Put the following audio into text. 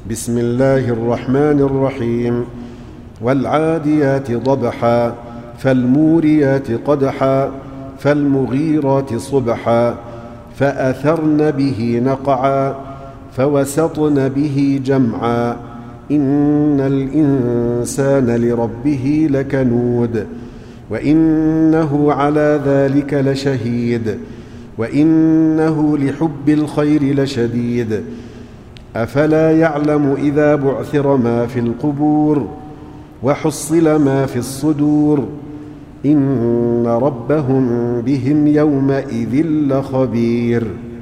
بسم الله الرحمن الرحيم. والعاديات ضبحا فالموريات قدحا فالمغيرات صبحا فأثرن به نقعا فوسطن به جمعا إن الإنسان لربه لكنود وإنه على ذلك لشهيد وإنه لحب الخير لشديد أفلا يعلم إذا بعثر ما في القبور وحصل ما في الصدور إن ربهم بهم يومئذ لخبير.